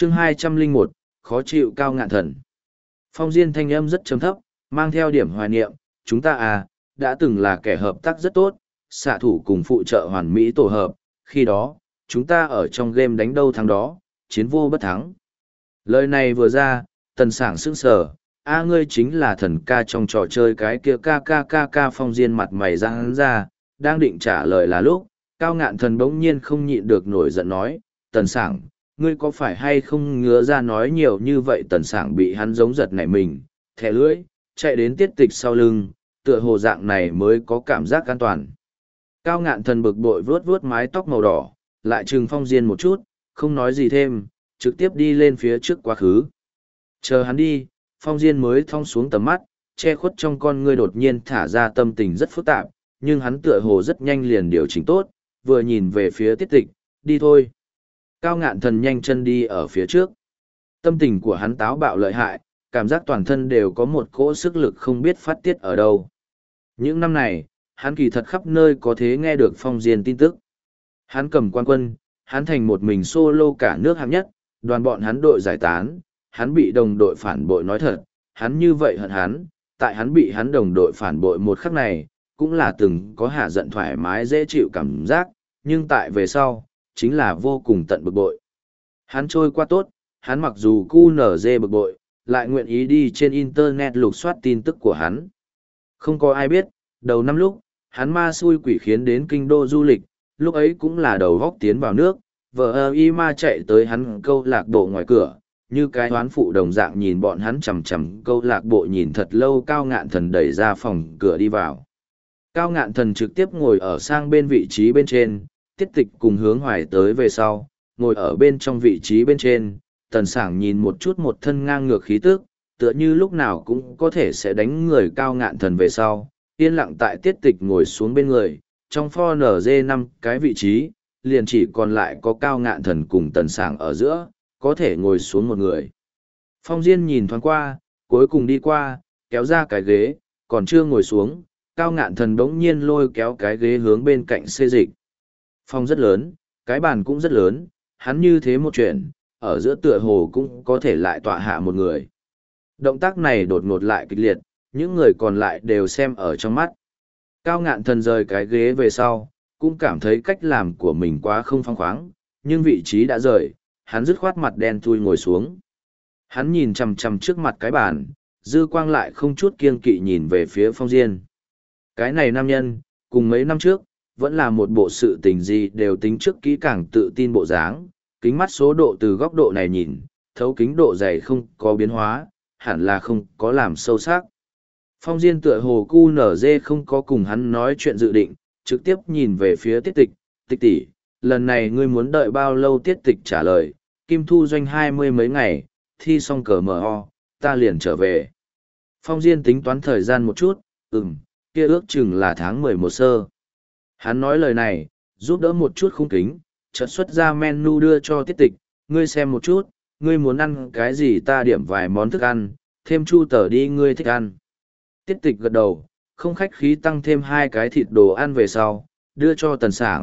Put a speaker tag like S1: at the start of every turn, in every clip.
S1: chương 201, khó chịu Cao Ngạn Thần. Phong Diên thanh âm rất trầm thấp, mang theo điểm hoài niệm, chúng ta đã từng là kẻ hợp tác rất tốt, xạ thủ cùng phụ trợ hoàn mỹ tổ hợp, khi đó, chúng ta ở trong game đánh đâu thắng đó, chiến vô bất thắng. Lời này vừa ra, Tần Sảng sững sờ, ngươi chính là thần ca trong trò chơi cái kia ca. Phong Diên mặt mày ra hắn ra, đang định trả lời là lúc, Cao Ngạn Thần bỗng nhiên không nhịn được nổi giận nói, Tần Sảng, ngươi có phải hay không ngứa ra nói nhiều như vậy? Tần Sảng bị hắn giống giật nảy mình, thẻ lưỡi, chạy đến Tiết Tịch sau lưng, tựa hồ dạng này mới có cảm giác an toàn. Cao Ngạn Thần bực bội vuốt vuốt mái tóc màu đỏ, lại trừng Phong Diên một chút, không nói gì thêm, trực tiếp đi lên phía trước quá khứ. Chờ hắn đi, Phong Diên mới thong xuống tầm mắt, che khuất trong con ngươi đột nhiên thả ra tâm tình rất phức tạp, nhưng hắn tựa hồ rất nhanh liền điều chỉnh tốt, vừa nhìn về phía Tiết Tịch, đi thôi. Cao Ngạn Thần nhanh chân đi ở phía trước. Tâm tình của hắn táo bạo lợi hại, cảm giác toàn thân đều có một cỗ sức lực không biết phát tiết ở đâu. Những năm này, hắn kỳ thật khắp nơi có thể nghe được Phong Diên tin tức. Hắn cầm quan quân, hắn thành một mình solo cả nước hạng nhất, đoàn bọn hắn đội giải tán, hắn bị đồng đội phản bội. Nói thật, hắn như vậy hận hắn, tại hắn bị hắn đồng đội phản bội một khắc này, cũng là từng có hạ giận thoải mái dễ chịu cảm giác, nhưng tại về sau, chính là vô cùng tận bực bội. Hắn trôi qua tốt, hắn mặc dù QNZ bực bội, lại nguyện ý đi trên internet lục soát tin tức của hắn. Không có ai biết, đầu năm lúc, hắn ma xui quỷ khiến đến kinh đô du lịch, lúc ấy cũng là đầu góc tiến vào nước, vợ y ma chạy tới hắn câu lạc bộ ngoài cửa, như cái toán phụ đồng dạng nhìn bọn hắn chằm chằm câu lạc bộ nhìn thật lâu. Cao Ngạn Thần đẩy ra phòng cửa đi vào. Cao Ngạn Thần trực tiếp ngồi ở sang bên vị trí bên trên, Tiết Tịch cùng Hướng Hoài tới về sau, ngồi ở bên trong vị trí bên trên. Tần Sảng nhìn một chút một thân ngang ngược khí tức, tựa như lúc nào cũng có thể sẽ đánh người Cao Ngạn Thần về sau, yên lặng tại Tiết Tịch ngồi xuống bên người, trong pho NG 5 cái vị trí, liền chỉ còn lại có Cao Ngạn Thần cùng Tần Sảng ở giữa, có thể ngồi xuống một người. Phong Diên nhìn thoáng qua, cuối cùng đi qua, kéo ra cái ghế, còn chưa ngồi xuống, Cao Ngạn Thần bỗng nhiên lôi kéo cái ghế hướng bên cạnh xê dịch. Phòng rất lớn, cái bàn cũng rất lớn, hắn như thế một chuyện, ở giữa tựa hồ cũng có thể lại tọa hạ một người. Động tác này đột ngột lại kịch liệt, những người còn lại đều xem ở trong mắt. Cao Ngạn Thần rời cái ghế về sau, cũng cảm thấy cách làm của mình quá không phăng khoáng, nhưng vị trí đã rời, hắn dứt khoát mặt đen thui ngồi xuống. Hắn nhìn chằm chằm trước mặt cái bàn, dư quang lại không chút kiêng kỵ nhìn về phía Phong Diên. Cái này nam nhân, cùng mấy năm trước, vẫn là một bộ sự tình gì đều tính trước kỹ càng tự tin bộ dáng, kính mắt số độ từ góc độ này nhìn, thấu kính độ dày không có biến hóa, hẳn là không có làm sâu sắc. Phong Diên tựa hồ QNZ không có cùng hắn nói chuyện dự định, trực tiếp nhìn về phía Tiết Tịch, Tịch tỷ, lần này ngươi muốn đợi bao lâu? Tiết Tịch trả lời, Kim Thu Doanh 20 mấy ngày, thi xong cờ MO, ta liền trở về. Phong Diên tính toán thời gian một chút, kia ước chừng là tháng 11 sơ. Hắn nói lời này, giúp đỡ một chút khung kính, chợt xuất ra menu đưa cho Tiết Tịch, ngươi xem một chút, ngươi muốn ăn cái gì ta điểm vài món thức ăn, thêm chu tờ đi ngươi thích ăn. Tiết Tịch gật đầu, không khách khí tăng thêm 2 cái thịt đồ ăn về sau, đưa cho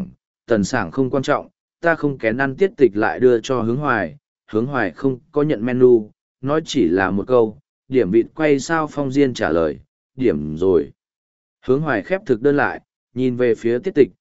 S1: Tần Sảng không quan trọng, ta không kén ăn. Tiết Tịch lại đưa cho Hướng Hoài không có nhận menu, nói chỉ là một câu, điểm vịt quay sao? Phong Diên trả lời, điểm rồi. Hướng Hoài khép thực đơn lại, nhìn về phía Tiết Tịch,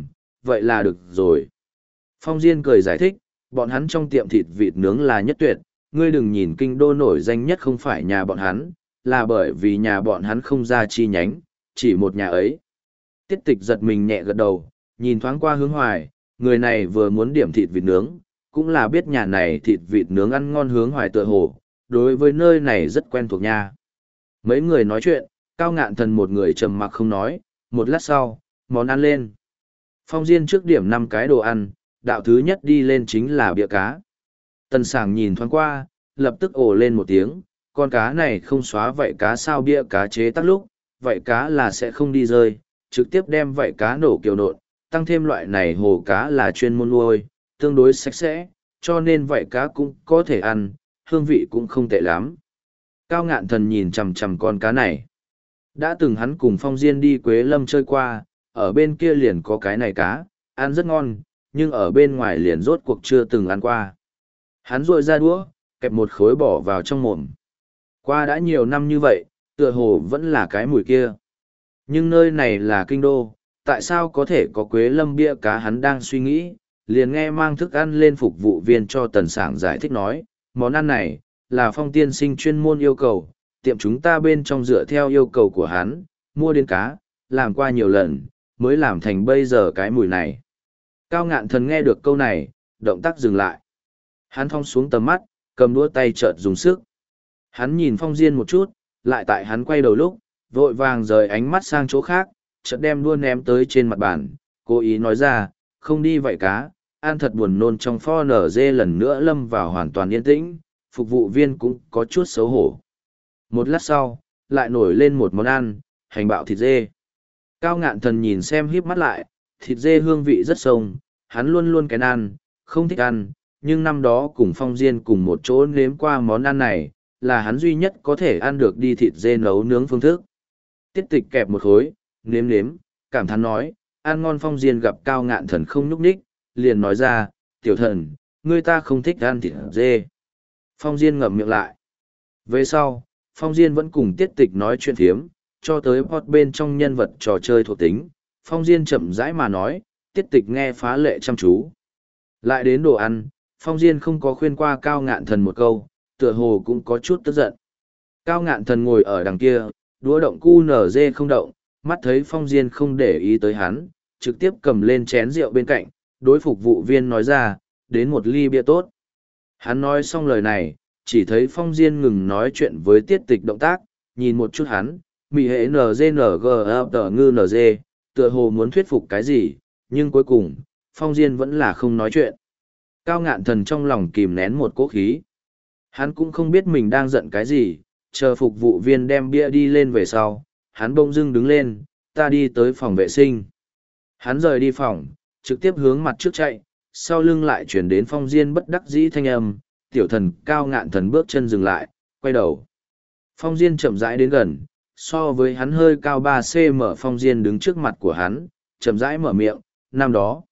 S1: vậy là được rồi. Phong Diên cười giải thích, bọn hắn trong tiệm thịt vịt nướng là nhất tuyệt, ngươi đừng nhìn kinh đô nổi danh nhất không phải nhà bọn hắn, là bởi vì nhà bọn hắn không ra chi nhánh, chỉ một nhà ấy. Tiết Tịch giật mình nhẹ gật đầu, nhìn thoáng qua Hướng Hoài, người này vừa muốn điểm thịt vịt nướng, cũng là biết nhà này thịt vịt nướng ăn ngon. Hướng Hoài tựa hồ, đối với nơi này rất quen thuộc nha. Mấy người nói chuyện, Cao Ngạn Thần một người trầm mặc không nói, một lát sau, món ăn lên. Phong Diên trước điểm 5 cái đồ ăn, đạo thứ nhất đi lên chính là bia cá. Tần Sảng nhìn thoáng qua, lập tức ồ lên một tiếng, con cá này không xóa vảy cá sao? Bia cá chế tắc lúc, vảy cá là sẽ không đi rơi, trực tiếp đem vảy cá nổ kiều nộn, tăng thêm loại này hồ cá là chuyên môn nuôi, tương đối sạch sẽ, cho nên vảy cá cũng có thể ăn, hương vị cũng không tệ lắm. Cao Ngạn Thần nhìn chằm chằm con cá này. Đã từng hắn cùng Phong Diên đi Quế Lâm chơi qua, ở bên kia liền có cái này cá, ăn rất ngon, nhưng ở bên ngoài liền rốt cuộc chưa từng ăn qua. Hắn rội ra đũa, kẹp một khối bỏ vào trong mồm. Qua đã nhiều năm như vậy, tựa hồ vẫn là cái mùi kia. Nhưng nơi này là kinh đô, tại sao có thể có quế lâm bia cá, hắn đang suy nghĩ, liền nghe mang thức ăn lên phục vụ viên cho Tần Sảng giải thích nói, món ăn này, là Phong tiên sinh chuyên môn yêu cầu, tiệm chúng ta bên trong dựa theo yêu cầu của hắn, mua đến cá, làm qua nhiều lần, mới làm thành bây giờ cái mùi này. Cao Ngạn Thần nghe được câu này, động tác dừng lại. Hắn thong xuống tầm mắt, cầm đũa tay chợt dùng sức. Hắn nhìn Phong Diên một chút, lại tại hắn quay đầu lúc, vội vàng rời ánh mắt sang chỗ khác, chợt đem đũa ném tới trên mặt bàn, cố ý nói ra, không đi vậy cá, ăn thật buồn nôn. Trong pho nở dê lần nữa lâm vào hoàn toàn yên tĩnh, phục vụ viên cũng có chút xấu hổ. Một lát sau, lại nổi lên một món ăn, hành bạo thịt dê. Cao Ngạn Thần nhìn xem híp mắt lại, thịt dê hương vị rất sông, hắn luôn luôn kén ăn, không thích ăn, nhưng năm đó cùng Phong Diên cùng một chỗ nếm qua món ăn này, là hắn duy nhất có thể ăn được đi thịt dê nấu nướng phương thức. Tiết Tịch kẹp một khối, nếm, cảm thán nói, ăn ngon. Phong Diên gặp Cao Ngạn Thần không nhúc nhích, liền nói ra, tiểu thần, ngươi ta không thích ăn thịt dê. Phong Diên ngậm miệng lại. Về sau, Phong Diên vẫn cùng Tiết Tịch nói chuyện phiếm, cho tới pot bên trong nhân vật trò chơi thuộc tính. Phong Diên chậm rãi mà nói, Tiết Tịch nghe phá lệ chăm chú. Lại đến đồ ăn, Phong Diên không có khuyên qua Cao Ngạn Thần một câu, tựa hồ cũng có chút tức giận. Cao Ngạn Thần ngồi ở đằng kia, đũa động cu nở dê không động, mắt thấy Phong Diên không để ý tới hắn, trực tiếp cầm lên chén rượu bên cạnh, đối phục vụ viên nói ra, đến một ly bia tốt. Hắn nói xong lời này, chỉ thấy Phong Diên ngừng nói chuyện với Tiết Tịch động tác, nhìn một chút hắn, mị hệ NGNG tựa hồ muốn thuyết phục cái gì, nhưng cuối cùng, Phong Diên vẫn là không nói chuyện. Cao Ngạn Thần trong lòng kìm nén một cỗ khí. Hắn cũng không biết mình đang giận cái gì, chờ phục vụ viên đem bia đi lên về sau, hắn bỗng dưng đứng lên, ta đi tới phòng vệ sinh. Hắn rời đi phòng, trực tiếp hướng mặt trước chạy, sau lưng lại chuyển đến Phong Diên bất đắc dĩ thanh âm, tiểu thần. Cao Ngạn Thần bước chân dừng lại, quay đầu. Phong Diên chậm rãi đến gần, so với hắn hơi cao 3 cm. Phong Diên đứng trước mặt của hắn, chậm rãi mở miệng, năm đó,